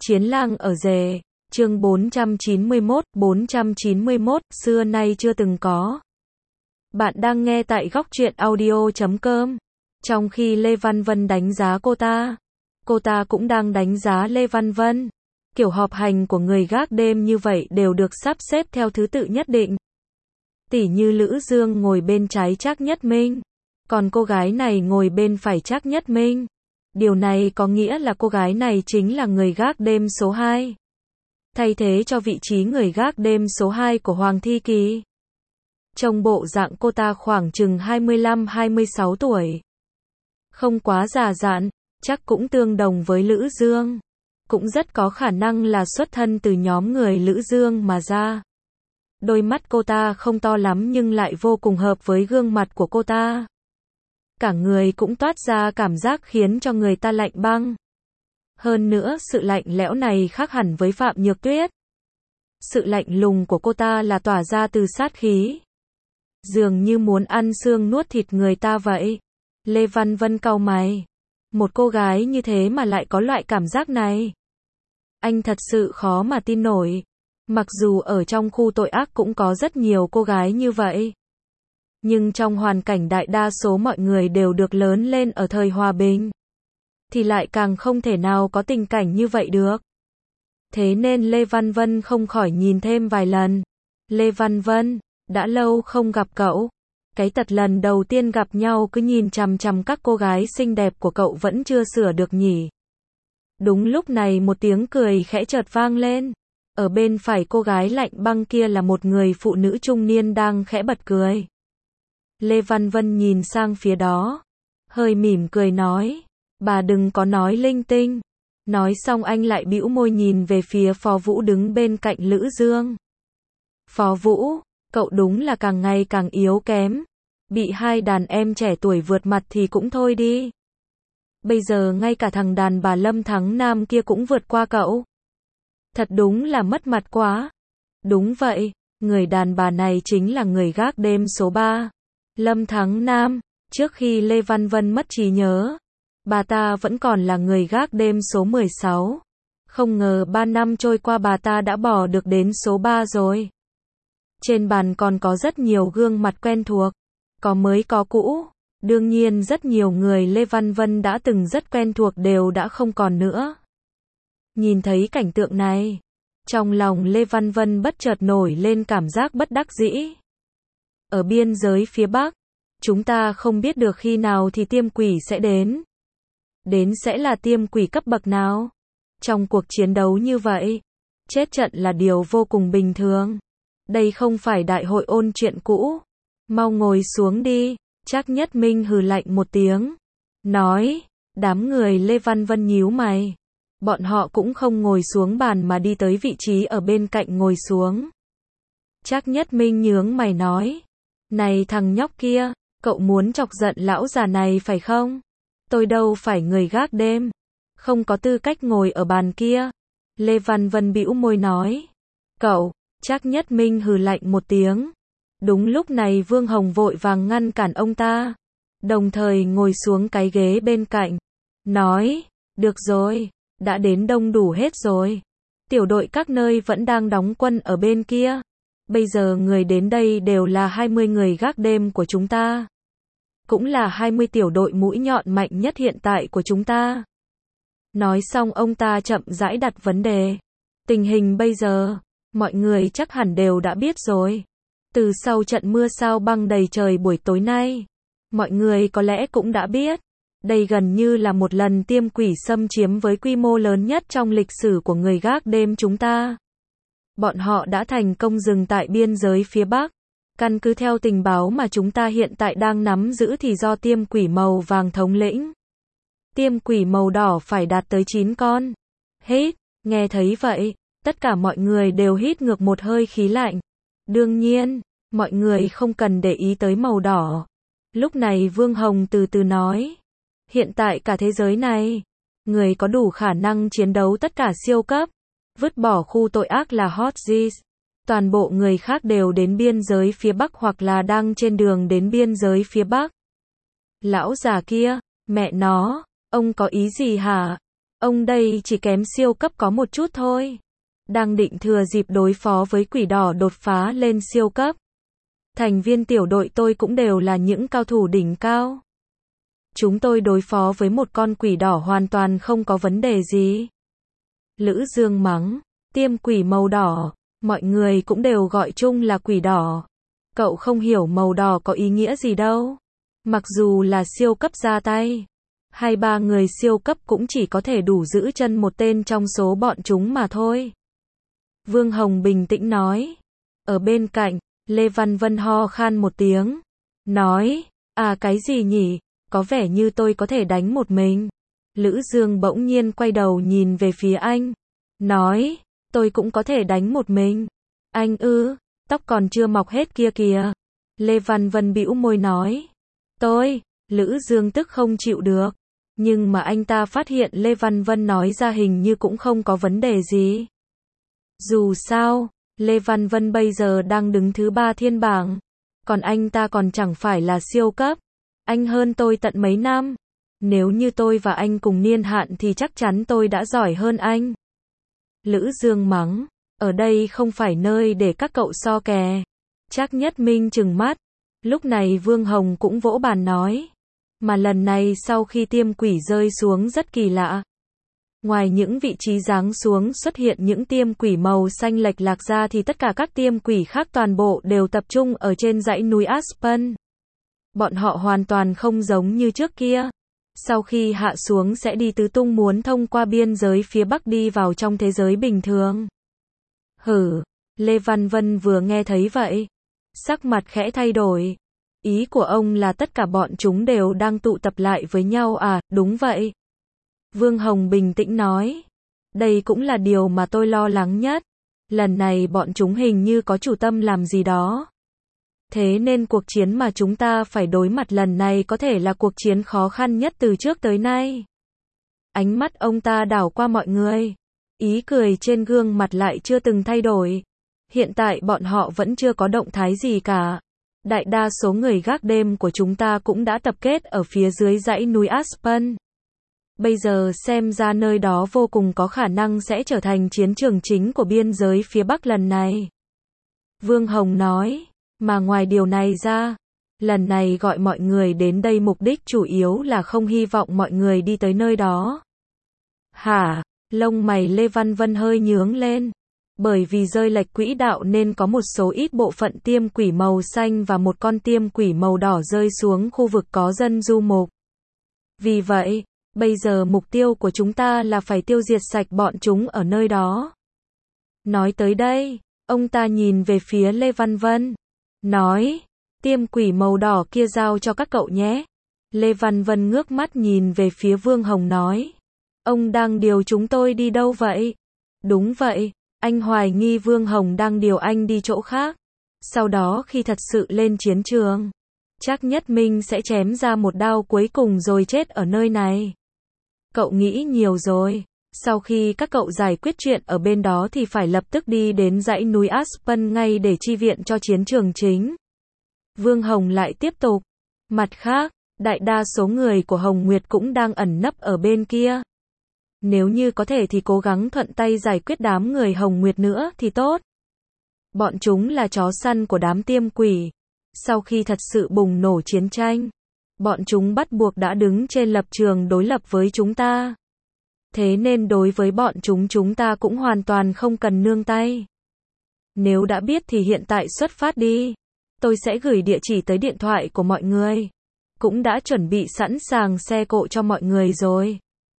Chiến lang ở rể, chương 491, xưa nay chưa từng có. Bạn đang nghe tại góc truyện audio.com. Trong khi Lê Văn Vân đánh giá cô ta cũng đang đánh giá Lê Văn Vân. Kiểu họp hành của người gác đêm như vậy đều được sắp xếp theo thứ tự nhất định. Tỉ như Lữ Dương ngồi bên trái Trác Nhất Minh, còn cô gái này ngồi bên phải Trác Nhất Minh. Điều này có nghĩa là cô gái này chính là người gác đêm số 2. Thay thế cho vị trí người gác đêm số 2 của Hoàng Thi Kỳ. Trông bộ dạng cô ta khoảng chừng 25-26 tuổi. Không quá già dặn, chắc cũng tương đồng với Lữ Dương. Cũng rất có khả năng là xuất thân từ nhóm người Lữ Dương mà ra. Đôi mắt cô ta không to lắm nhưng lại vô cùng hợp với gương mặt của cô ta. Cả người cũng toát ra cảm giác khiến cho người ta lạnh băng. Hơn nữa sự lạnh lẽo này khác hẳn với Phạm Nhược Tuyết. Sự lạnh lùng của cô ta là tỏa ra từ sát khí. Dường như muốn ăn xương nuốt thịt người ta vậy. Lê Văn Vân cau mày. Một cô gái như thế mà lại có loại cảm giác này. Anh thật sự khó mà tin nổi. Mặc dù ở trong khu tội ác cũng có rất nhiều cô gái như vậy. Nhưng trong hoàn cảnh đại đa số mọi người đều được lớn lên ở thời hòa bình. Thì lại càng không thể nào có tình cảnh như vậy được. Thế nên Lê Văn Vân không khỏi nhìn thêm vài lần. Lê Văn Vân, đã lâu không gặp cậu. Cái tật lần đầu tiên gặp nhau cứ nhìn chằm chằm các cô gái xinh đẹp của cậu vẫn chưa sửa được nhỉ. Đúng lúc này một tiếng cười khẽ chợt vang lên. Ở bên phải cô gái lạnh băng kia là một người phụ nữ trung niên đang khẽ bật cười. Lê Văn Vân nhìn sang phía đó. Hơi mỉm cười nói. Bà đừng có nói linh tinh. Nói xong anh lại bĩu môi nhìn về phía Phó Vũ đứng bên cạnh Lữ Dương. Phó Vũ, cậu đúng là càng ngày càng yếu kém. Bị hai đàn em trẻ tuổi vượt mặt thì cũng thôi đi. Bây giờ ngay cả thằng đàn bà Lâm Thắng Nam kia cũng vượt qua cậu. Thật đúng là mất mặt quá. Đúng vậy, người đàn bà này chính là người gác đêm số 3. Lâm Thắng Nam, trước khi Lê Văn Vân mất trí nhớ, bà ta vẫn còn là người gác đêm số 16. Không ngờ 3 năm trôi qua bà ta đã bỏ được đến số 3 rồi. Trên bàn còn có rất nhiều gương mặt quen thuộc, có mới có cũ. Đương nhiên rất nhiều người Lê Văn Vân đã từng rất quen thuộc đều đã không còn nữa. Nhìn thấy cảnh tượng này, trong lòng Lê Văn Vân bất chợt nổi lên cảm giác bất đắc dĩ. Ở biên giới phía Bắc, chúng ta không biết được khi nào thì tiêm quỷ sẽ đến. Đến sẽ là tiêm quỷ cấp bậc nào? Trong cuộc chiến đấu như vậy, chết trận là điều vô cùng bình thường. Đây không phải đại hội ôn chuyện cũ. Mau ngồi xuống đi. Trác Nhất Minh hừ lạnh một tiếng. Nói, đám người Lê Văn Vân nhíu mày. Bọn họ cũng không ngồi xuống bàn mà đi tới vị trí ở bên cạnh ngồi xuống. Trác Nhất Minh nhướng mày nói. Này thằng nhóc kia, cậu muốn chọc giận lão già này phải không? Tôi đâu phải người gác đêm. Không có tư cách ngồi ở bàn kia. Lê Văn Vân bĩu môi nói. Cậu, Trác Nhất Minh hừ lạnh một tiếng. Đúng lúc này Vương Hồng vội vàng ngăn cản ông ta. Đồng thời ngồi xuống cái ghế bên cạnh. Nói, được rồi, đã đến đông đủ hết rồi. Tiểu đội các nơi vẫn đang đóng quân ở bên kia. Bây giờ người đến đây đều là 20 người gác đêm của chúng ta. Cũng là 20 tiểu đội mũi nhọn mạnh nhất hiện tại của chúng ta. Nói xong ông ta chậm rãi đặt vấn đề. Tình hình bây giờ, mọi người chắc hẳn đều đã biết rồi. Từ sau trận mưa sao băng đầy trời buổi tối nay, mọi người có lẽ cũng đã biết. Đây gần như là một lần tiêm quỷ xâm chiếm với quy mô lớn nhất trong lịch sử của người gác đêm chúng ta. Bọn họ đã thành công dừng tại biên giới phía Bắc. Căn cứ theo tình báo mà chúng ta hiện tại đang nắm giữ thì do tiêm quỷ màu vàng thống lĩnh. Tiêm quỷ màu đỏ phải đạt tới 9 con. Hít, nghe thấy vậy, tất cả mọi người đều hít ngược một hơi khí lạnh. Đương nhiên, mọi người không cần để ý tới màu đỏ. Lúc này Vương Hồng từ từ nói. Hiện tại cả thế giới này, người có đủ khả năng chiến đấu tất cả siêu cấp. Vứt bỏ khu tội ác là Hot Zis. Toàn bộ người khác đều đến biên giới phía Bắc hoặc là đang trên đường đến biên giới phía Bắc. Lão già kia, mẹ nó, ông có ý gì hả? Ông đây chỉ kém siêu cấp có một chút thôi. Đang định thừa dịp đối phó với quỷ đỏ đột phá lên siêu cấp. Thành viên tiểu đội tôi cũng đều là những cao thủ đỉnh cao. Chúng tôi đối phó với một con quỷ đỏ hoàn toàn không có vấn đề gì. Lữ Dương mắng, tiêm quỷ màu đỏ, mọi người cũng đều gọi chung là quỷ đỏ. Cậu không hiểu màu đỏ có ý nghĩa gì đâu. Mặc dù là siêu cấp ra tay, 2-3 người siêu cấp cũng chỉ có thể đủ giữ chân một tên trong số bọn chúng mà thôi. Vương Hồng bình tĩnh nói. Ở bên cạnh, Lê Văn Vân ho khan một tiếng. Nói, cái gì nhỉ, có vẻ như tôi có thể đánh một mình. Lữ Dương bỗng nhiên quay đầu nhìn về phía anh. Nói, tôi cũng có thể đánh một mình. Anh ư, tóc còn chưa mọc hết kia kìa. Lê Văn Vân bĩu môi nói. Lữ Dương tức không chịu được. Nhưng mà anh ta phát hiện Lê Văn Vân nói ra hình như cũng không có vấn đề gì. Dù sao, Lê Văn Vân bây giờ đang đứng thứ 3 thiên bảng. Còn anh ta còn chẳng phải là siêu cấp. Anh hơn tôi tận mấy năm. Nếu như tôi và anh cùng niên hạn thì chắc chắn tôi đã giỏi hơn anh. Lữ Dương mắng. Ở đây không phải nơi để các cậu so kè. Trác Nhất Minh trừng mắt. Lúc này Vương Hồng cũng vỗ bàn nói. Mà lần này sau khi tiêm quỷ rơi xuống rất kỳ lạ. Ngoài những vị trí giáng xuống xuất hiện những tiêm quỷ màu xanh lệch lạc ra thì tất cả các tiêm quỷ khác toàn bộ đều tập trung ở trên dãy núi Aspen. Bọn họ hoàn toàn không giống như trước kia. Sau khi hạ xuống sẽ đi tứ tung muốn thông qua biên giới phía Bắc đi vào trong thế giới bình thường. Lê Văn Vân vừa nghe thấy vậy. Sắc mặt khẽ thay đổi. Ý của ông là tất cả bọn chúng đều đang tụ tập lại với nhau à, đúng vậy. Vương Hồng bình tĩnh nói. Đây cũng là điều mà tôi lo lắng nhất. Lần này bọn chúng hình như có chủ tâm làm gì đó. Thế nên cuộc chiến mà chúng ta phải đối mặt lần này có thể là cuộc chiến khó khăn nhất từ trước tới nay. Ánh mắt ông ta đảo qua mọi người. Ý cười trên gương mặt lại chưa từng thay đổi. Hiện tại bọn họ vẫn chưa có động thái gì cả. Đại đa số người gác đêm của chúng ta cũng đã tập kết ở phía dưới dãy núi Aspen. Bây giờ xem ra nơi đó vô cùng có khả năng sẽ trở thành chiến trường chính của biên giới phía Bắc lần này. Vương Hồng nói, mà ngoài điều này ra, lần này gọi mọi người đến đây mục đích chủ yếu là không hy vọng mọi người đi tới nơi đó. Hả? Lông mày Lê Văn Vân hơi nhướng lên. Bởi vì rơi lệch quỹ đạo nên có một số ít bộ phận tiêm quỷ màu xanh và một con tiêm quỷ màu đỏ rơi xuống khu vực có dân du mục. Vì vậy, bây giờ mục tiêu của chúng ta là phải tiêu diệt sạch bọn chúng ở nơi đó. Nói tới đây, ông ta nhìn về phía Lê Văn Vân. Nói, tiêm quỷ màu đỏ kia giao cho các cậu nhé. Lê Văn Vân ngước mắt nhìn về phía Vương Hồng nói. Ông đang điều chúng tôi đi đâu vậy? Đúng vậy. Anh hoài nghi Vương Hồng đang điều anh đi chỗ khác. Sau đó khi thật sự lên chiến trường, Trác Nhất Minh sẽ chém ra một đao cuối cùng rồi chết ở nơi này. Cậu nghĩ nhiều rồi. Sau khi các cậu giải quyết chuyện ở bên đó thì phải lập tức đi đến dãy núi Aspen ngay để chi viện cho chiến trường chính. Vương Hồng lại tiếp tục. Mặt khác, đại đa số người của Hồng Nguyệt cũng đang ẩn nấp ở bên kia. Nếu như có thể thì cố gắng thuận tay giải quyết đám người Hồng Nguyệt nữa thì tốt. Bọn chúng là chó săn của đám tiêm quỷ. Sau khi thật sự bùng nổ chiến tranh, bọn chúng bắt buộc đã đứng trên lập trường đối lập với chúng ta. Thế nên đối với bọn chúng ta cũng hoàn toàn không cần nương tay. Nếu đã biết thì hiện tại xuất phát đi. Tôi sẽ gửi địa chỉ tới điện thoại của mọi người. Cũng đã chuẩn bị sẵn sàng xe cộ cho mọi người rồi.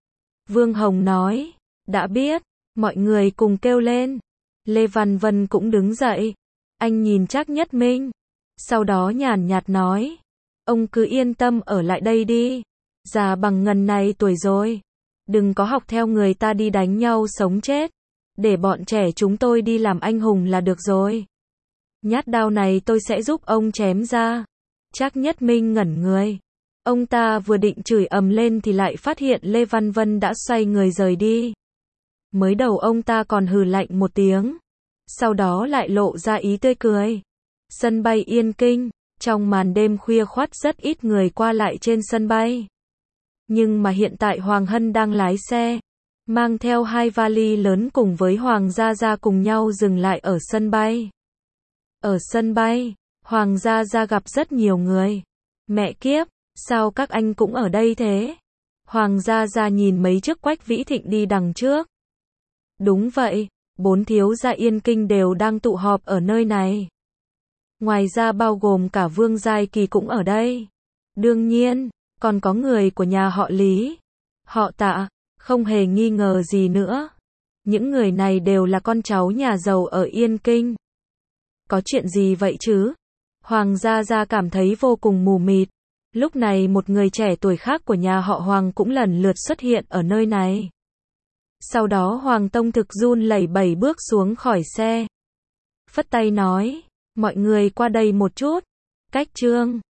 Vương Hồng nói, đã biết, mọi người cùng kêu lên. Lê Văn Vân cũng đứng dậy. Anh nhìn Trác Nhất Minh. Sau đó nhàn nhạt nói, ông cứ yên tâm ở lại đây đi. Già bằng ngần này tuổi rồi. Đừng có học theo người ta đi đánh nhau sống chết. Để bọn trẻ chúng tôi đi làm anh hùng là được rồi. Nhát đao này tôi sẽ giúp ông chém ra. Trác Nhất Minh ngẩn người. Ông ta vừa định chửi ầm lên thì lại phát hiện Lê Văn Vân đã xoay người rời đi. Mới đầu ông ta còn hừ lạnh một tiếng. Sau đó lại lộ ra ý tươi cười. Sân bay Yên Kinh. Trong màn đêm khuya khoắt rất ít người qua lại trên sân bay. Nhưng mà hiện tại Hoàng Hân đang lái xe. mang theo 2 vali lớn cùng với Hoàng Gia Gia cùng nhau dừng lại ở sân bay. Ở sân bay, Hoàng Gia Gia gặp rất nhiều người. Mẹ kiếp, sao các anh cũng ở đây thế? Hoàng Gia Gia nhìn mấy chiếc Quách Vĩ Thịnh đi đằng trước. Đúng vậy, 4 thiếu gia Yên Kinh đều đang tụ họp ở nơi này. Ngoài ra bao gồm cả Vương Giai Kỳ cũng ở đây. Đương nhiên, còn có người của nhà họ Lý, họ Tạ, không hề nghi ngờ gì nữa. Những người này đều là con cháu nhà giàu ở Yên Kinh. Có chuyện gì vậy chứ? Hoàng Gia Gia cảm thấy vô cùng mù mịt. Lúc này một người trẻ tuổi khác của nhà họ Hoàng cũng lần lượt xuất hiện ở nơi này. Sau đó Hoàng Tông Thực run lẩy bẩy bước xuống khỏi xe. Phất tay nói, mọi người qua đây một chút. Cách Trương